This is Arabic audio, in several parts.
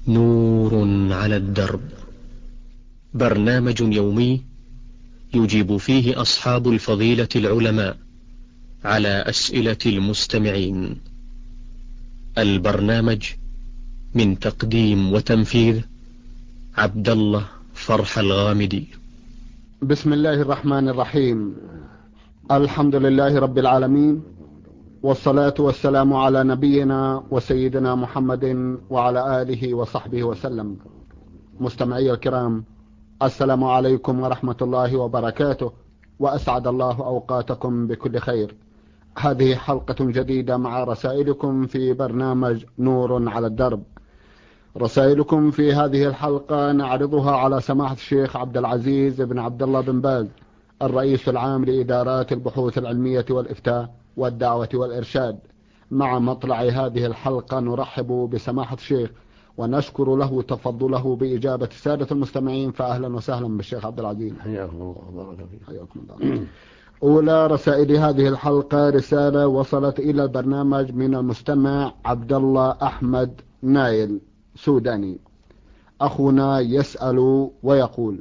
نور على الدرب، برنامج يومي يجيب فيه أصحاب الفضيلة العلماء على أسئلة المستمعين. البرنامج من تقديم وتنفيذ عبد الله فرح الغامدي. بسم الله الرحمن الرحيم. الحمد لله رب العالمين، والصلاة والسلام على نبينا وسيدنا محمد وعلى آله وصحبه وسلم. مستمعي الكرام، السلام عليكم ورحمة الله وبركاته، وأسعد الله أوقاتكم بكل خير. هذه حلقة جديدة مع رسائلكم في برنامج نور على الدرب. رسائلكم في هذه الحلقة نعرضها على سماحة الشيخ عبد العزيز بن عبد الله بن باز، الرئيس العام لإدارات البحوث العلمية والإفتاء والدعوة والإرشاد. مع مطلع هذه الحلقة نرحب بسماحة الشيخ ونشكر له تفضله بإجابة السادة المستمعين، فأهلا وسهلا بالشيخ عبد العزيز. حياكم الله وبارك فيك. حياكم الله. أولى رسائل هذه الحلقة رسالة وصلت إلى البرنامج من المستمع عبد الله أحمد نايل سوداني. أخونا يسأل ويقول: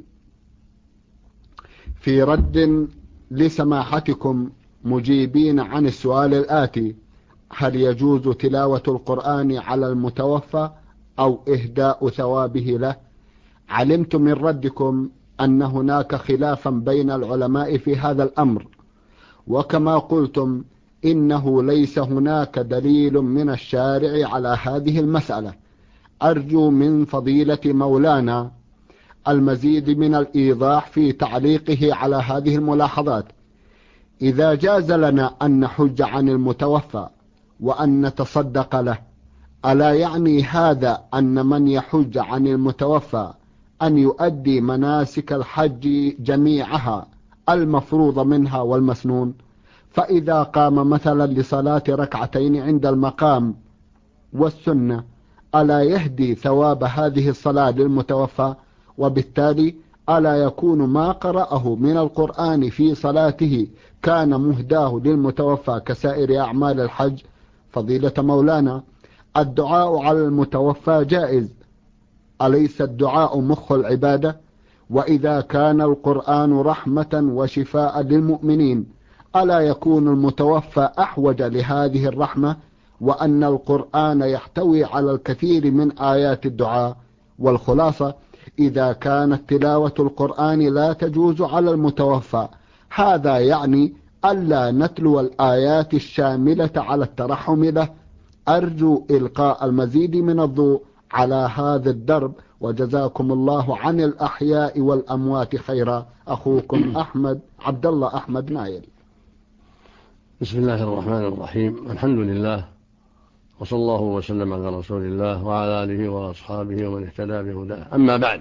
في رد لسماحتكم مجيبين عن السؤال الآتي: هل يجوز تلاوة القرآن على المتوفى أو إهداء ثوابه له؟ علمت من ردكم أن هناك خلافا بين العلماء في هذا الأمر، وكما قلتم إنه ليس هناك دليل من الشارع على هذه المسألة. أرجو من فضيلة مولانا المزيد من الإيضاح في تعليقه على هذه الملاحظات. إذا جاز لنا أن نحج عن المتوفى وأن نتصدق له، ألا يعني هذا أن من يحج عن المتوفى أن يؤدي مناسك الحج جميعها المفروض منها والمسنون؟ فإذا قام مثلا لصلاة ركعتين عند المقام والسنة، ألا يهدي ثواب هذه الصلاة للمتوفى؟ وبالتالي ألا يكون ما قرأه من القرآن في صلاته كان مهداه للمتوفى كسائر أعمال الحج؟ فضيلة مولانا، الدعاء على المتوفى جائز، أليس الدعاء مخ العبادة؟ وإذا كان القرآن رحمة وشفاء للمؤمنين، ألا يكون المتوفى أحوج لهذه الرحمة، وأن القرآن يحتوي على الكثير من آيات الدعاء؟ والخلاصة، إذا كانت تلاوة القرآن لا تجوز على المتوفى، هذا يعني ألا نتلو الآيات الشاملة على الترحم له. أرجو إلقاء المزيد من الضوء على هذا الدرب، وجزاكم الله عن الأحياء والأموات خيرا. أخوكم عبد الله أحمد نايل. بسم الله الرحمن الرحيم. الحمد لله، وصلى الله وسلم على رسول الله وعلى آله وأصحابه ومن اهتدى بهداه. أما بعد،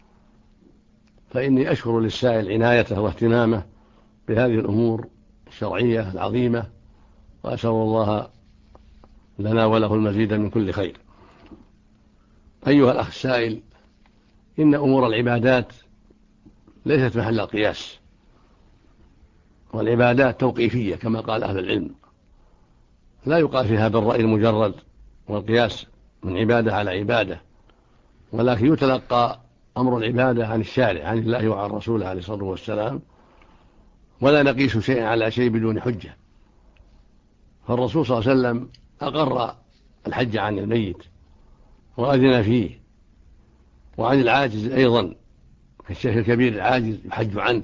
فإني أشكر للسائل عنايته واهتمامه بهذه الأمور الشرعية العظيمة، وأسأل الله لنا وله المزيد من كل خير. أيها الأخ السائل، إن أمور العبادات ليست محل القياس، والعبادات توقيفية كما قال أهل العلم، لا يقال فيها بالرأي المجرد والقياس من عبادة على عبادة، ولكن يتلقى أمر العبادة عن الشارع، عن الله وعن رسوله عليه الصلاة والسلام، ولا نقيس شيئا على شيء بدون حجة. فالرسول صلى الله عليه وسلم أقر الحج عن الميت وأذن فيه، وعن العاجز أيضا كالشيخ الكبير العاجز يحج عنه.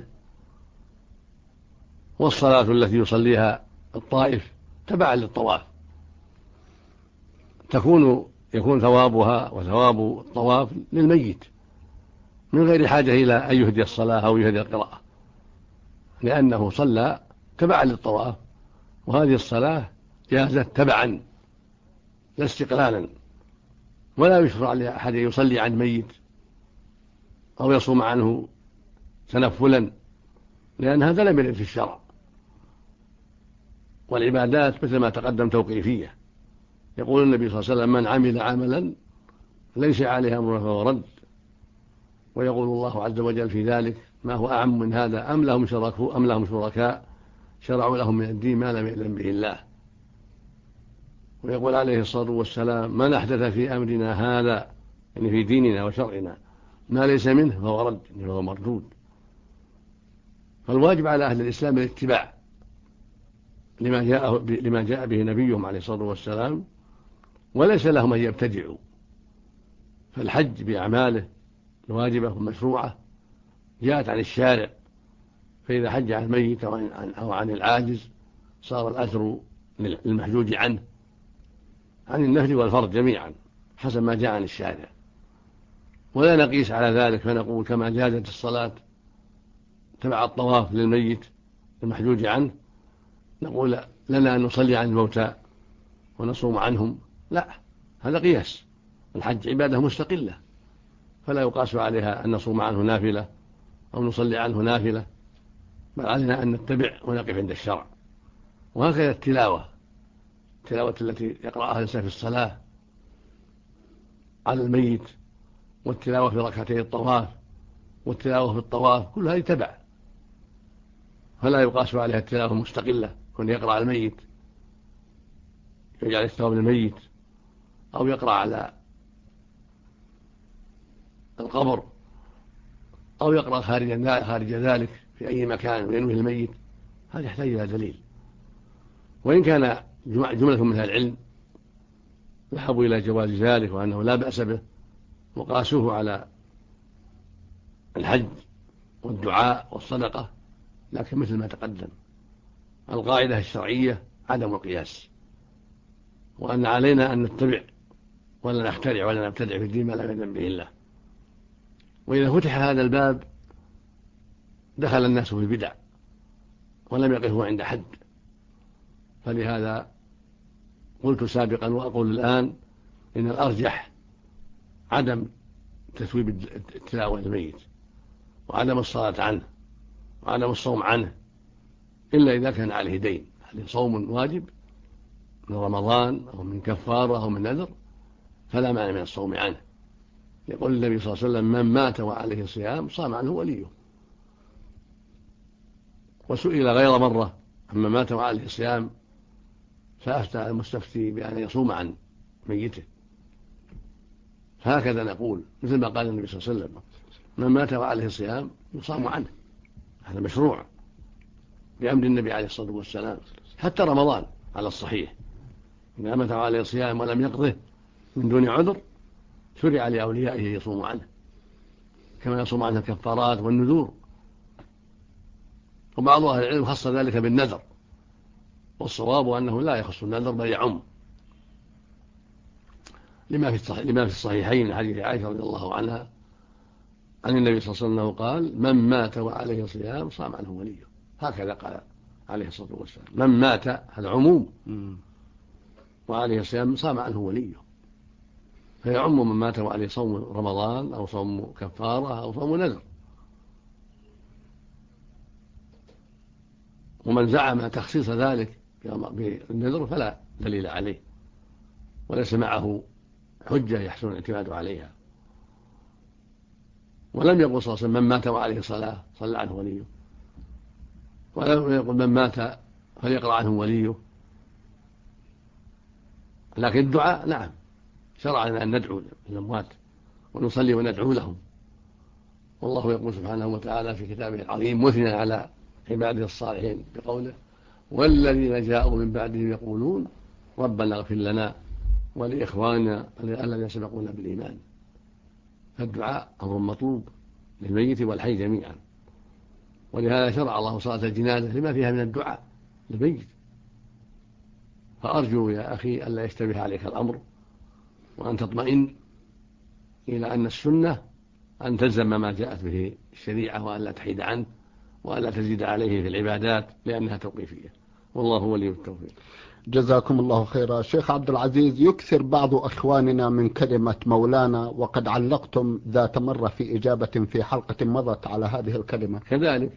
والصلاة التي يصليها الطائف تبعا للطواف يكون ثوابها وثواب الطواف للميت من غير حاجة إلى أن يهدي الصلاة أو يهدي القراءة، لأنه صلى تبعا للطواف، وهذه الصلاة جازت تبعا لا استقلالا. ولا يشرع لأحد يصلي عن ميت أو يصوم عنه تنفلا، لأن هذا لم يرد في الشرع. والعبادات مثل ما تقدم توقيفية. يقول النبي صلى الله عليه وسلم: من عمل عملا ليس عليه أمرنا فهو رد. ويقول الله عز وجل في ذلك: ما هو أعم من هذا أم لهم شركاء شرعوا لهم من الدين ما لم يأذن به الله. ويقول عليه الصلاة والسلام: من أحدث في أمرنا هذا يعني في ديننا وشرعنا ما ليس منه فهو رد، فهو مردود. فالواجب على أهل الإسلام الاتباع لما جاء به نبيهم عليه الصلاة والسلام، وليس لهم أن يبتدعوا. فالحج بأعماله الواجبة والمشروعة جاءت عن الشارع، فإذا حج عن الميت أو عن العاجز صار الأجر للمحجوج عنه، عن النفل والفرض جميعا حسب ما جاء عن الشارع. ولا نقيس على ذلك فنقول كما جازت الصلاة تبع الطواف للميت المحجوج عنه نقول لنا أن نصلي عن الموتى ونصوم عنهم، لا، هذا قياس. الحج عبادة مستقلة فلا يقاس عليها أن نصوم عنه نافلة أو نصلي عنه نافلة، بل علينا أن نتبع ونقف عند الشرع. وهكذا التلاوة التي يقرأها الإنسان في الصلاة على الميت، والتلاوة في ركعتي الطواف، والتلاوة في الطواف، كل هذه تبع، فلا يقاس عليها التلاوة المستقلة كون يقرأ على الميت يجعل الثواب للميت، أو يقرأ على القبر، أو يقرأ خارج ذلك في أي مكان وينوي الميت. هذا يحتاج إلى دليل. وإن كان جملة من العلم ذهبوا إلى جواز ذلك وأنه لا بأس به وقاسوه على الحج والدعاء والصدقة، لكن مثل ما تقدم القاعدة الشرعية عدم القياس، وأن علينا أن نتبع ولا نخترع ولا نبتدع في الدين ما لم يأذن به الله. وإذا فتح هذا الباب دخل الناس في البدع ولم يقفوا عند حد. فلهذا قلت سابقا وأقول الآن إن الأرجح عدم تثويب التلاوة للميت، وعدم الصلاة عنه، وعدم الصوم عنه، إلا إذا كان عليه دين، عليه صوم واجب من رمضان أو من كفارة أو من نذر، فلا مانع من الصوم عنه. يقول النبي صلى الله عليه وسلم: من مات وعليه صيام صام عنه وليه. وسئل غير مرة أما مات وعليه صيام فأفتى المستفتي بأن يصوم عن ميته. هكذا نقول مثل ما قال النبي صلى الله عليه وسلم: من مات وعليه صيام يصام عنه. هذا مشروع بأمر النبي عليه الصلاة والسلام. حتى رمضان على الصحيح إذا مات وعليه صيام ولم يقضه من دون عذر شرع لأوليائه يصوم عنه كما يصوم عنه الكفارات والنذور. وبعض أهل العلم خص ذلك بالنذر، والصواب أنه لا يخص النذر بل يعم، لما في الصحيحين من حديث عائشة رضي الله عنها عن النبي صلى الله عليه وسلم قال: من مات وعليه صيام صام عنه وليه. هكذا قال عليه الصلاة والسلام: من مات، هذا عموم، وعليه صيام صام عنه وليه، فيعم من مات وعليه صوم رمضان أو صوم كفارة أو صوم نذر. ومن زعم تخصيص ذلك بالنذر فلا دليل عليه وليس معه حجة يحسن الاعتماد عليها. ولم يقل صلى الله عليه وسلم: من مات وعليه صلاة صلى عنه وليه، ولم يقل: من مات فليقرأ عنه وليه. لكن الدعاء نعم، شرع لنا أن ندعو للأموات ونصلي وندعو لهم. والله يقول سبحانه وتعالى في كتابه العظيم مثنى على عباده الصالحين بقوله: والذين جاءوا من بعدهم يقولون ربنا اغفر لنا ولإخواننا الذين سبقونا بالإيمان. فالدعاء أمر مطلوب للميت والحي جميعا، ولهذا شرع الله صلاة الجنازة لما فيها من الدعاء للميت. فأرجو يا أخي ألا يشتبه عليك الأمر، وأن تطمئن إلى أن السنة أن تلزم ما جاءت به الشريعة، وأن لا تحيد عنه، وأن لا تزيد عليه في العبادات لأنها توقيفية، والله ولي التوفيق. جزاكم الله خيرا. شيخ عبد العزيز، يكثر بعض أخواننا من كلمة مولانا، وقد علقتم ذات مرة في إجابة في حلقة مضت على هذه الكلمة. كذلك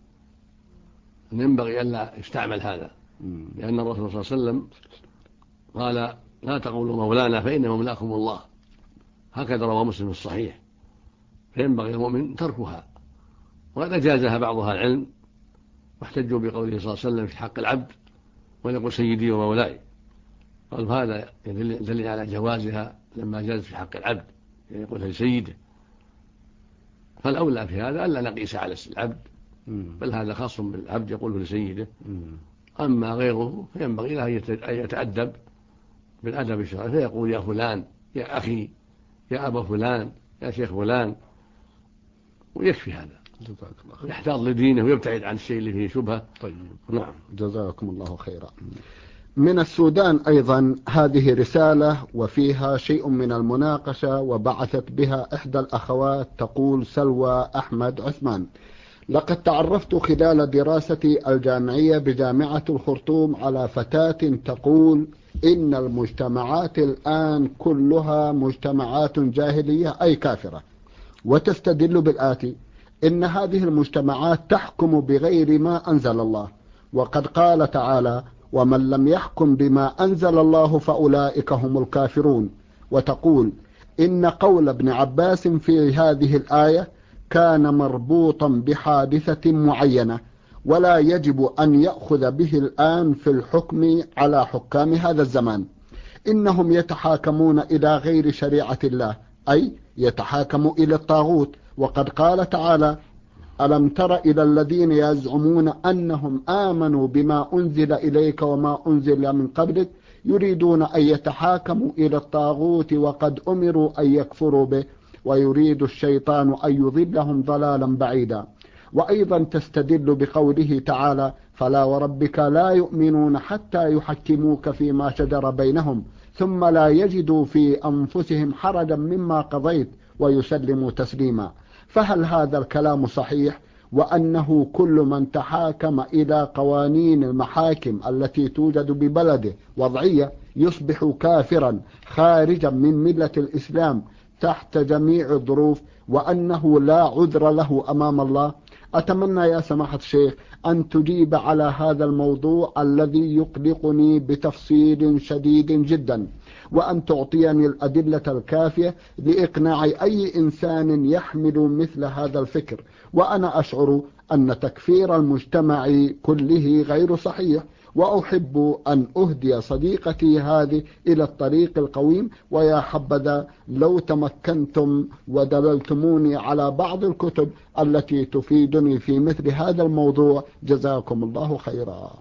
ينبغي ألا يستعمل هذا، لأن الرسول صلى الله عليه وسلم قال: لا تقولوا مولانا فإن مولاكم الله. هكذا روى مسلم الصحيح. فينبغي المؤمن تركها، وقد أجازها بعضها العلم واحتجوا بقوله صلى الله عليه وسلم في حق العبد: وليقل سيدي ومولاي. قال: هذا يدل على جوازها لما جاز في حق العبد يقولها لسيده. فالأولى في هذا ألا نقيس على العبد، بل هذا خاص بالعبد يقوله لسيده. أما غيره فينبغي له أن يتأدب بالأدب الشرعي، فيقول يا فلان، يا أخي، يا أبا فلان، يا شيخ فلان، ويكفي هذا، ويحتاط لدينه ويبتعد عن الشيء اللي فيه شبهة. طيب، نعم، جزاكم الله خيرا. من السودان أيضا هذه رسالة وفيها شيء من المناقشة، وبعثت بها إحدى الأخوات، تقول سلوى أحمد عثمان: لقد تعرفت خلال دراستي الجامعية بجامعة الخرطوم على فتاة تقول إن المجتمعات الآن كلها مجتمعات جاهلية أي كافرة، وتستدل بالآتي: إن هذه المجتمعات تحكم بغير ما أنزل الله، وقد قال تعالى: ومن لم يحكم بما أنزل الله فأولئك هم الكافرون. وتقول إن قول ابن عباس في هذه الآية كان مربوطا بحادثة معينة، ولا يجب أن يأخذ به الآن في الحكم على حكام هذا الزمان. إنهم يتحاكمون إلى غير شريعة الله، أي يتحاكموا إلى الطاغوت. وقد قال تعالى: ألم تر إلى الذين يزعمون أنهم آمنوا بما أنزل إليك وما أنزل من قبلك يريدون أن يتحاكموا إلى الطاغوت وقد أمروا أن يكفروا به ويريد الشيطان أن يضلهم ضلالا بعيدا. وأيضا تستدل بقوله تعالى: فلا وربك لا يؤمنون حتى يحكموك فيما شجر بينهم ثم لا يجدوا في أنفسهم حرجا مما قضيت ويسلموا تسليما. فهل هذا الكلام صحيح، وأنه كل من تحاكم إلى قوانين المحاكم التي توجد ببلده وضعية يصبح كافرا خارجا من ملة الإسلام تحت جميع الظروف، وأنه لا عذر له أمام الله؟ أتمنى يا سماحة الشيخ أن تجيب على هذا الموضوع الذي يقلقني بتفصيل شديد جدا، وأن تعطيني الأدلة الكافية لإقناع أي إنسان يحمل مثل هذا الفكر. وأنا أشعر أن تكفير المجتمع كله غير صحيح، وأحب أن أهدي صديقتي هذه إلى الطريق القويم، ويا حبذا لو تمكنتم ودللتموني على بعض الكتب التي تفيدني في مثل هذا الموضوع، جزاكم الله خيرا.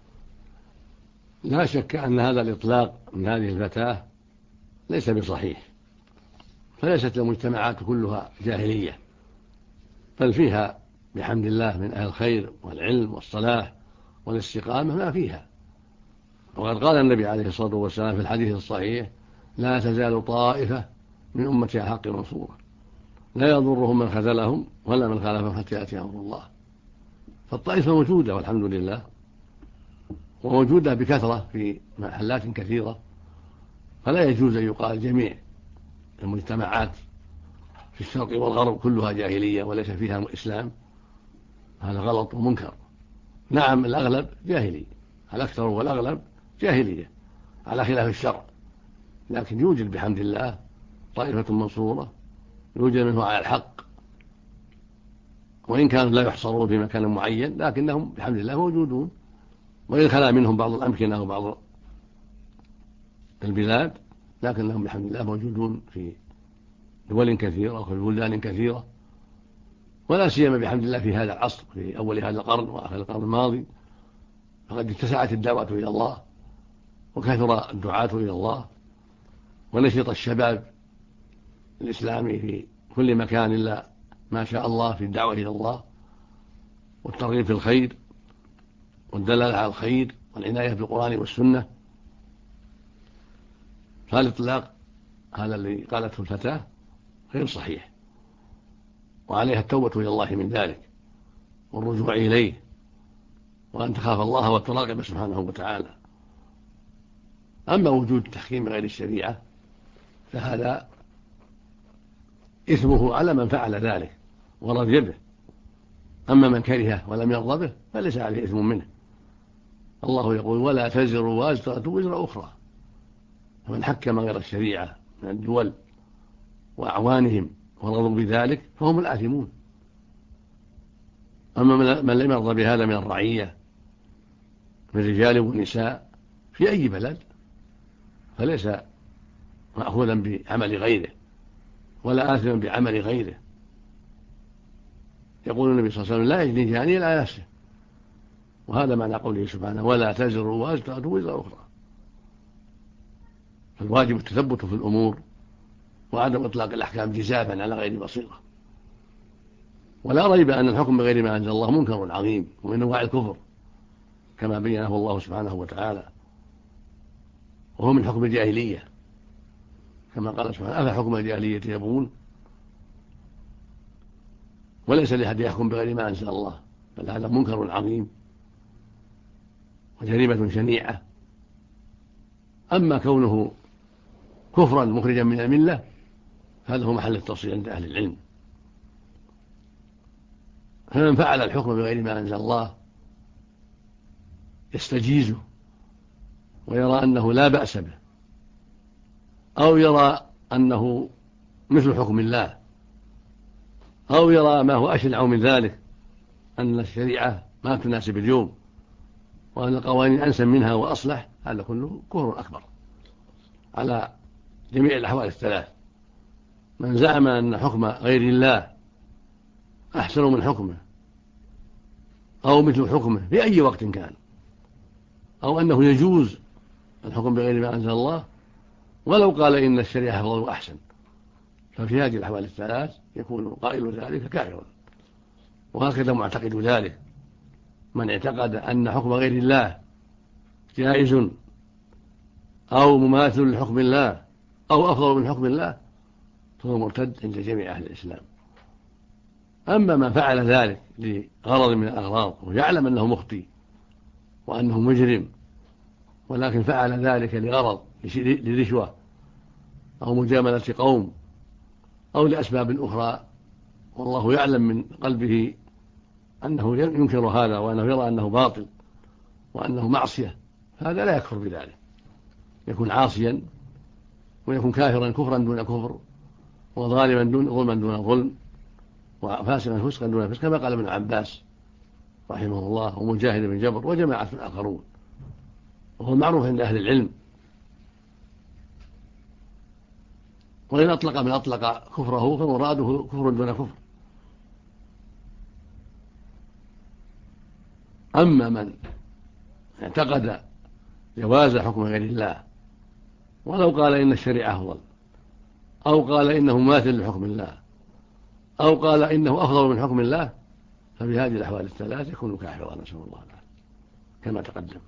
لا شك أن هذا الإطلاق من هذه الفتاة ليس بصحيح، فليست المجتمعات كلها جاهلية، بل فيها بحمد الله من أهل الخير والعلم والصلاح والاستقامة ما فيها. وقد قال النبي عليه الصلاة والسلام في الحديث الصحيح: لا تزال طائفة من أمتي على الحق منصورة، لا يضرهم من خذلهم ولا من خالفهم حتى يأتي أمر الله. فالطائفة موجودة والحمد لله، وموجودة بكثرة في محلات كثيرة، فلا يجوز أن يقال جميع المجتمعات في الشرق والغرب كلها جاهلية وليس فيها إسلام. هذا غلط ومنكر. نعم، الأغلب جاهلي، الأكثر والأغلب جاهلية على خلاف الشرع، لكن يوجد بحمد الله طائفة منصورة يوجد منه على الحق، وإن كانوا لا يحصرون في مكان معين لكنهم بحمد الله موجودون، وإن خلا منهم بعض الأمكنة وبعض البلاد لكنهم بحمد الله موجودون في دول كثيرة وفي بلدان كثيرة، ولا سيما بحمد الله في هذا العصر في أول هذا القرن وآخر القرن الماضي، فقد اتسعت الدعوة إلى الله وكثر الدعاة إلى الله، ونشط الشباب الإسلامي في كل مكان إلا ما شاء الله في الدعوة إلى الله والترغيب في الخير والدلالة على الخير والعناية بالقرآن والسنة. فالإطلاق هذا الذي قالته الفتاة غير صحيح، وعليها التوبة إلى الله من ذلك والرجوع إليه، وأن تخاف الله وتراقب سبحانه وتعالى. أما وجود تحكيم غير الشريعة فهذا إثمه على من فعل ذلك ورضي به، أما من كرهه ولم يرضى به فليس عليه إثم منه. الله يقول: ولا تزر وازرة وزر أخرى. فمن حكم غير الشريعة من الدول وأعوانهم ورضوا بذلك فهم الآثمون. أما من لم يرضى بهذا من الرعية من رجال ونساء في أي بلد فليس مأخوذا بعمل غيره، ولا آثما بعمل غيره. يقول النبي صلى الله عليه وسلم لا يجني جاني إلا نفسه، وهذا معنى قوله سبحانه ولا تزر وازرة وزر أخرى. فالواجب التثبت في الأمور وعدم إطلاق الأحكام جزافا على غير بصيرة. ولا ريب أن الحكم بغير ما أنزل الله منكر عظيم ومن أنواع الكفر كما بينه الله سبحانه وتعالى، وهو من حكم الجاهلية كما قال سبحانه أفحكم الجاهلية يبغون. وليس لأحد يحكم بغير ما أنزل الله، بل هذا منكر عظيم وجريمة شنيعة. أما كونه كفرا مخرجا من الملة هذا هو محل التفصيل عند أهل العلم. فمن فعل الحكم بغير ما أنزل الله يستجيزه ويرى أنه لا بأس به، أو يرى أنه مثل حكم الله، أو يرى ما هو أشنع من ذلك أن الشريعة ما تناسب اليوم وأن القوانين أنسب منها وأصلح، هذا كله كفر أكبر على جميع الأحوال الثلاث. من زعم أن حكم غير الله أحسن من حكمه أو مثل حكمه في أي وقت كان، أو أنه يجوز الحكم بغير ما أنزل الله ولو قال إن الشريعة أفضل وأحسن، ففي هذه الأحوال الثلاث يكون قائل ذلك كافرا. وهكذا معتقد ذلك من اعتقد أن حكم غير الله جائز أو مماثل لحكم الله أو أفضل من حكم الله فهو مرتد عند جميع أهل الإسلام. أما من فعل ذلك لغرض من الأغراض ويعلم أنه مخطئ وأنه مجرم ولكن فعل ذلك لغرض لرشوة أو مجاملة قوم أو لأسباب أخرى والله يعلم من قلبه أنه ينكر هذا وأنه يرى أنه باطل وأنه معصية، هذا لا يكفر بذلك، يكون عاصيا ويكون كافرا كفرا دون كفر وظالما ظلما دون ظلم وفاسقا فسقا دون فسق، كما قال ابن عباس رحمه الله ومجاهد بن جبر وجماعة آخرون، وهو معروف عند أهل العلم. وإن أطلق من أطلق كفره فمراده كفر دون كفر. أما من اعتقد جواز حكم غير الله ولو قال إن الشريعة أفضل أو قال إنه مماثل لحكم الله أو قال إنه أفضل من حكم الله ففي هذه الأحوال الثلاث يكون كافرا نسأل الله العافية كما تقدم.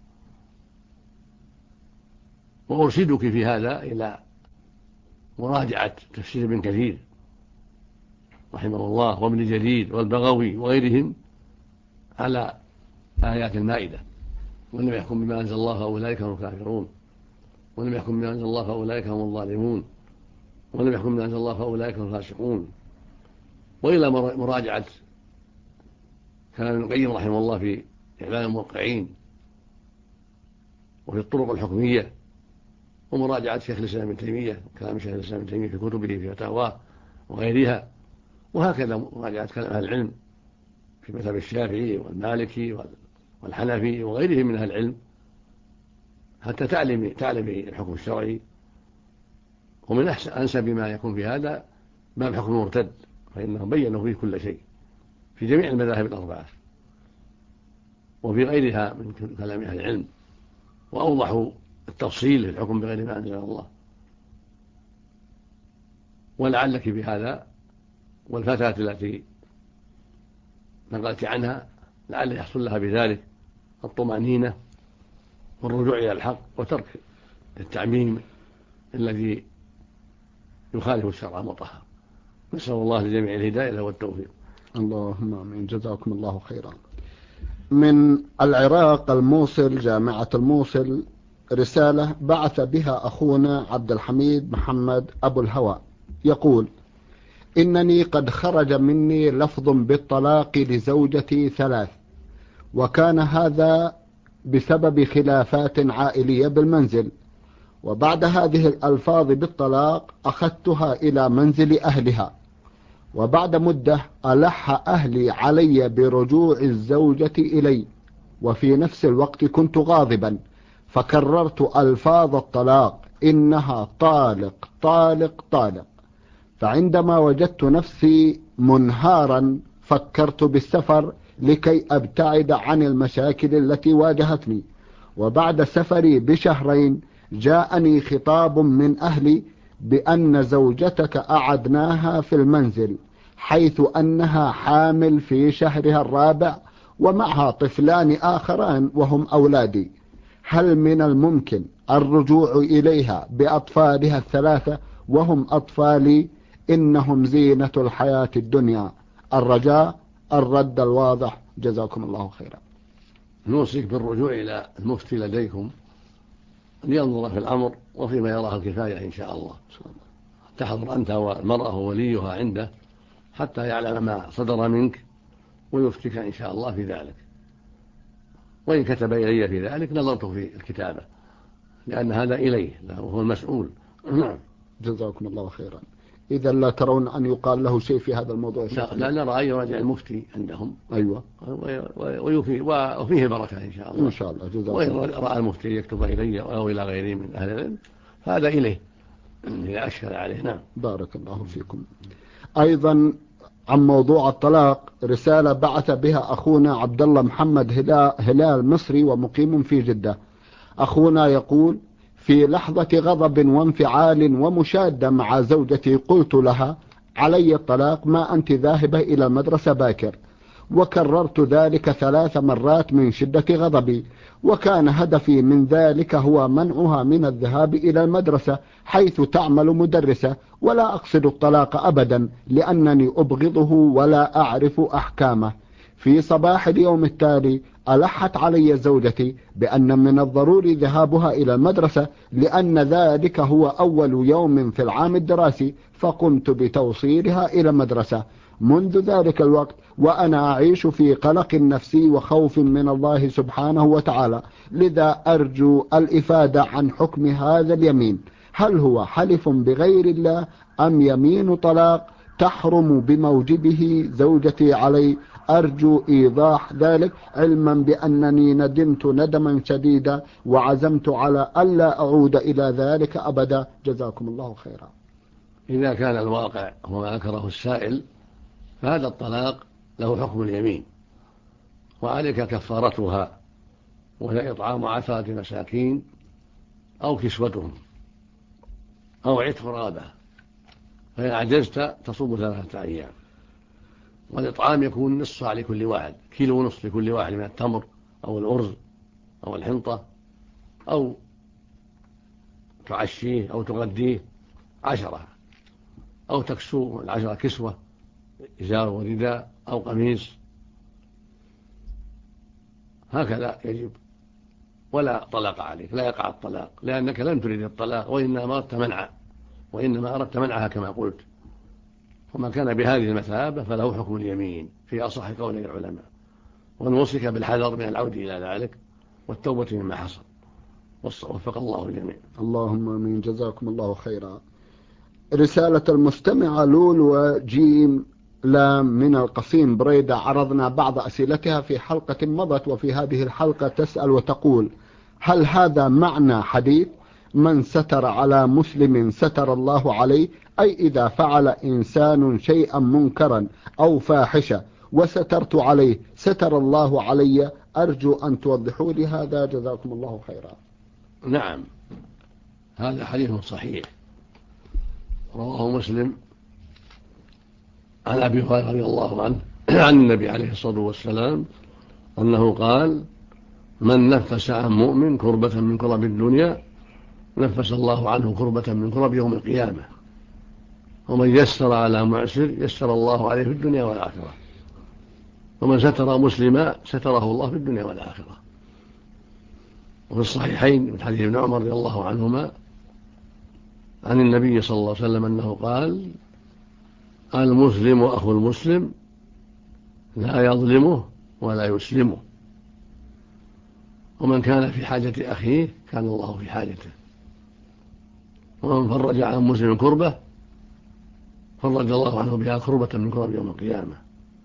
وأرشدك في هذا إلى مراجعة تفسير ابن كثير رحمه الله وابن جرير والبغوي وغيرهم على آيات المائدة، وإن لم يحكم بما أنزل الله فأولئك هم الكافرون، وإن لم يحكم بما أنزل الله فأولئك هم الظالمون، وإن لم يحكم بما أنزل الله فأولئك هم الفاسقون. وإلى مراجعة كلام ابن القيم رحمه الله في إعلام الموقعين وفي الطرق الحكمية، ومراجعة شيخ الإسلام ابن تيمية كلام شيخ الإسلام ابن تيمية في كتبه في فتاواه وغيرها، وهكذا مراجعة كلام أهل العلم في مذهب الشافعي والمالكي والحنفي وغيرهم من أهل العلم حتى تعلم الحكم الشرعي. ومن أنسب ما يكون في هذا باب حكم المرتد، فإنهم بيّنوا فيه كل شيء في جميع المذاهب الأربعة وفي غيرها من كلام أهل العلم، وأوضحوا التفصيل في الحكم بغير ما أنزل الله. ولعلك بهذا والفتاة التي نقلت عنها لعل يحصل لها بذلك الطمأنينة والرجوع إلى الحق وترك التعميم الذي يخالف الشرع المطهر. نسأل الله لجميع الهداية والتوفيق. اللهم آمين. جزاكم الله خيرا. من العراق الموصل جامعة الموصل رسالة بعث بها أخونا عبد الحميد محمد أبو الهوى يقول: إنني قد خرج مني لفظ بالطلاق لزوجتي 3، وكان هذا بسبب خلافات عائلية بالمنزل، وبعد هذه الألفاظ بالطلاق أخذتها إلى منزل أهلها، وبعد مدة ألح أهلي علي برجوع الزوجة إلي، وفي نفس الوقت كنت غاضبا فكررت ألفاظ الطلاق إنها طالق طالق طالق، فعندما وجدت نفسي منهارا فكرت بالسفر لكي أبتعد عن المشاكل التي واجهتني. وبعد سفري بشهرين جاءني خطاب من أهلي بأن زوجتك أعدناها في المنزل، حيث أنها حامل في شهرها الرابع ومعها طفلان آخران وهم أولادي. هل من الممكن الرجوع إليها بأطفالها الثلاثة وهم أطفالي؟ إنهم زينة الحياة الدنيا. الرجاء الرد الواضح، جزاكم الله خيرا. نوصيك بالرجوع إلى المفتي لديكم لينظر في الأمر وفيما يراه الكفاية إن شاء الله. تحضر أنت والمرأة ووليها عنده حتى يعلم ما صدر منك ويفتك إن شاء الله في ذلك. وإن كتب إلي في ذلك نظرت في الكتابة، لأن هذا إليه وهو المسؤول. نعم. جزاكم الله خيرا. إذا لا ترون أن يقال له شيء في هذا الموضوع؟ لا نرى أن يراجع المفتي عندهم. أيوة. وفيه بركة إن شاء الله. إن شاء الله. جزاكم وإن الله. رأى المفتي يكتب إلي أو إلى غيره من أهل العلم هذا إليه إذا أشكل عليه. نعم. بارك الله فيكم. أيضا عن موضوع الطلاق رسالة بعث بها أخونا عبد الله محمد هلال مصري ومقيم في جدة. أخونا يقول: في لحظة غضب وانفعال ومشادة مع زوجتي قلت لها: علي الطلاق، ما أنت ذاهبة إلى المدرسة باكر. وكررت ذلك 3 مرات من شدة غضبي، وكان هدفي من ذلك هو منعها من الذهاب إلى المدرسة حيث تعمل مدرسة، ولا أقصد الطلاق أبدا لأنني أبغضه ولا أعرف أحكامه. في صباح اليوم التالي ألحت علي زوجتي بأن من الضروري ذهابها إلى المدرسة لأن ذلك هو أول يوم في العام الدراسي، فقمت بتوصيلها إلى المدرسة. منذ ذلك الوقت وأنا أعيش في قلق نفسي وخوف من الله سبحانه وتعالى، لذا أرجو الإفادة عن حكم هذا اليمين. هل هو حلف بغير الله أم يمين طلاق تحرم بموجبه زوجتي علي؟ أرجو إيضاح ذلك، علما بأنني ندمت ندما شديدا وعزمت على ألا أعود إلى ذلك أبدا. جزاكم الله خيرا. إذا كان الواقع هو ما ذكره السائل فهذا الطلاق له حكم اليمين، وعليك كفارتها وهي إطعام 10 مساكين أو كسوتهم أو عتق رقبة، فإن عجزت تصوم 3 أيام. والإطعام يكون نصف لكل واحد، 1.5 كيلو لكل واحد من التمر أو الأرز أو الحنطة، أو تعشيه أو تغديه 10، أو تكسو 10 كسوة، إزار ورداء أو قميص، هكذا يجب. ولا طلاق عليك، لا يقع الطلاق لأنك لم تريد الطلاق وإنما أردت منعها كما قلت. وما كان بهذه المثابة فله حكم اليمين في أصح قول العلماء، ونوصيك بالحذر من العود إلى ذلك والتوبة مما حصل. وفق الله الجميع. اللهم آمين. جزاكم الله خيرا. رسالة المستمعة لولو جيم لام من القصيم بريدة، عرضنا بعض أسئلتها في حلقة مضت، وفي هذه الحلقة تسأل وتقول: هل هذا معنى حديث من ستر على مسلم ستر الله عليه؟ أي إذا فعل إنسان شيئا منكرا أو فاحشة وسترت عليه ستر الله علي؟ أرجو أن توضحوا لي هذا، جزاكم الله خيرا. نعم، هذا حديث صحيح رواه مسلم عن أبي هريرة رضي الله عنه عن النبي عليه الصلاة والسلام أنه قال: من نفس عن مؤمن كربة من كرب الدنيا نفس الله عنه كربة من كرب يوم القيامة، ومن يسر على معسر يسر الله عليه في الدنيا والآخرة، ومن ستر مسلما ستره الله في الدنيا والآخرة. وفي الصحيحين من حديث ابن عمر رضي الله عنهما عن النبي صلى الله عليه وسلم أنه قال: المسلم أخو المسلم لا يظلمه ولا يسلمه، ومن كان في حاجة أخيه كان الله في حاجته، ومن فرج عن مسلم كربة فرج الله عنه بها كربة من كرب يوم القيامة،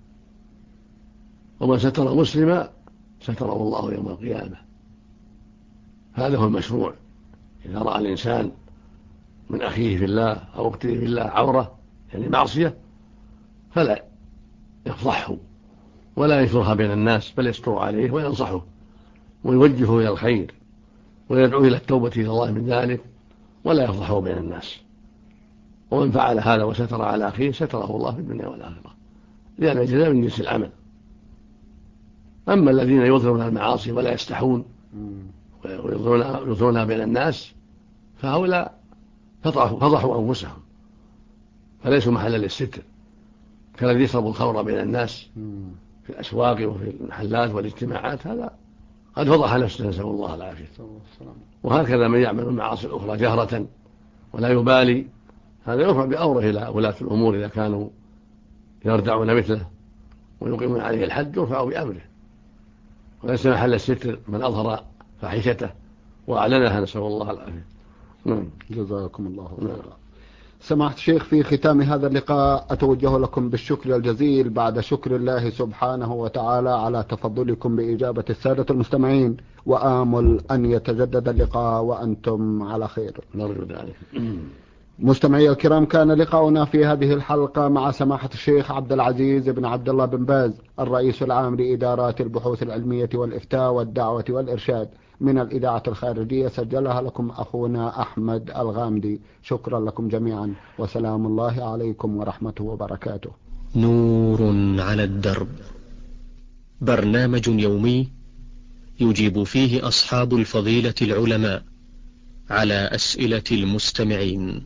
ومن ستر مسلما ستره الله يوم القيامة. هذا هو المشروع. إذا رأى الإنسان من أخيه في الله أو أخته في الله عورة يعني معصية فلا يفضحه ولا ينشرها بين الناس، بل يستر عليه وينصحه ويوجهه إلى الخير ويدعو إلى التوبة إلى الله من ذلك، ولا يفضحه بين الناس. ومن فعل هذا وستر على أخيه ستره الله في الدنيا والآخرة، لأن الجزاء من جنس العمل. أما الذين يظهرون المعاصي ولا يستحون ويظهرونها بين الناس فهؤلاء فضحوا أنفسهم فليسوا محلا للستر، كالذي يشرب الخمر بين الناس في الأسواق وفي المحلات والاجتماعات، هذا قد فضح نفسه، نسأل الله العافية. وهكذا من يعمل المعاصي الأخرى جهرة ولا يبالي، هذا يرفع بأمره إلى ولاة الأمور إذا كانوا يردعون مثله ويقيمون عليه الحد، يرفع بأمره، وليس محل الستر من أظهر فاحشته وأعلنها، نسأل الله العافية. جزاكم الله خيرا. سماحة الشيخ، في ختام هذا اللقاء أتوجه لكم بالشكر الجزيل بعد شكر الله سبحانه وتعالى على تفضلكم بإجابة السادة المستمعين، وآمل أن يتجدد اللقاء وأنتم على خير. نرجو ذلك. مستمعي الكرام، كان لقاؤنا في هذه الحلقة مع سماحة الشيخ عبد العزيز بن عبد الله بن باز، الرئيس العام لإدارات البحوث العلمية والإفتاء والدعوة والإرشاد من الإذاعة الخارجية، سجلها لكم أخونا أحمد الغامدي. شكرا لكم جميعا، وسلام الله عليكم ورحمته وبركاته. نور على الدرب، برنامج يومي يجيب فيه أصحاب الفضيلة العلماء على أسئلة المستمعين.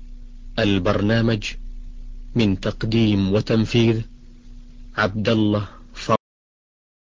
البرنامج من تقديم وتنفيذ عبد الله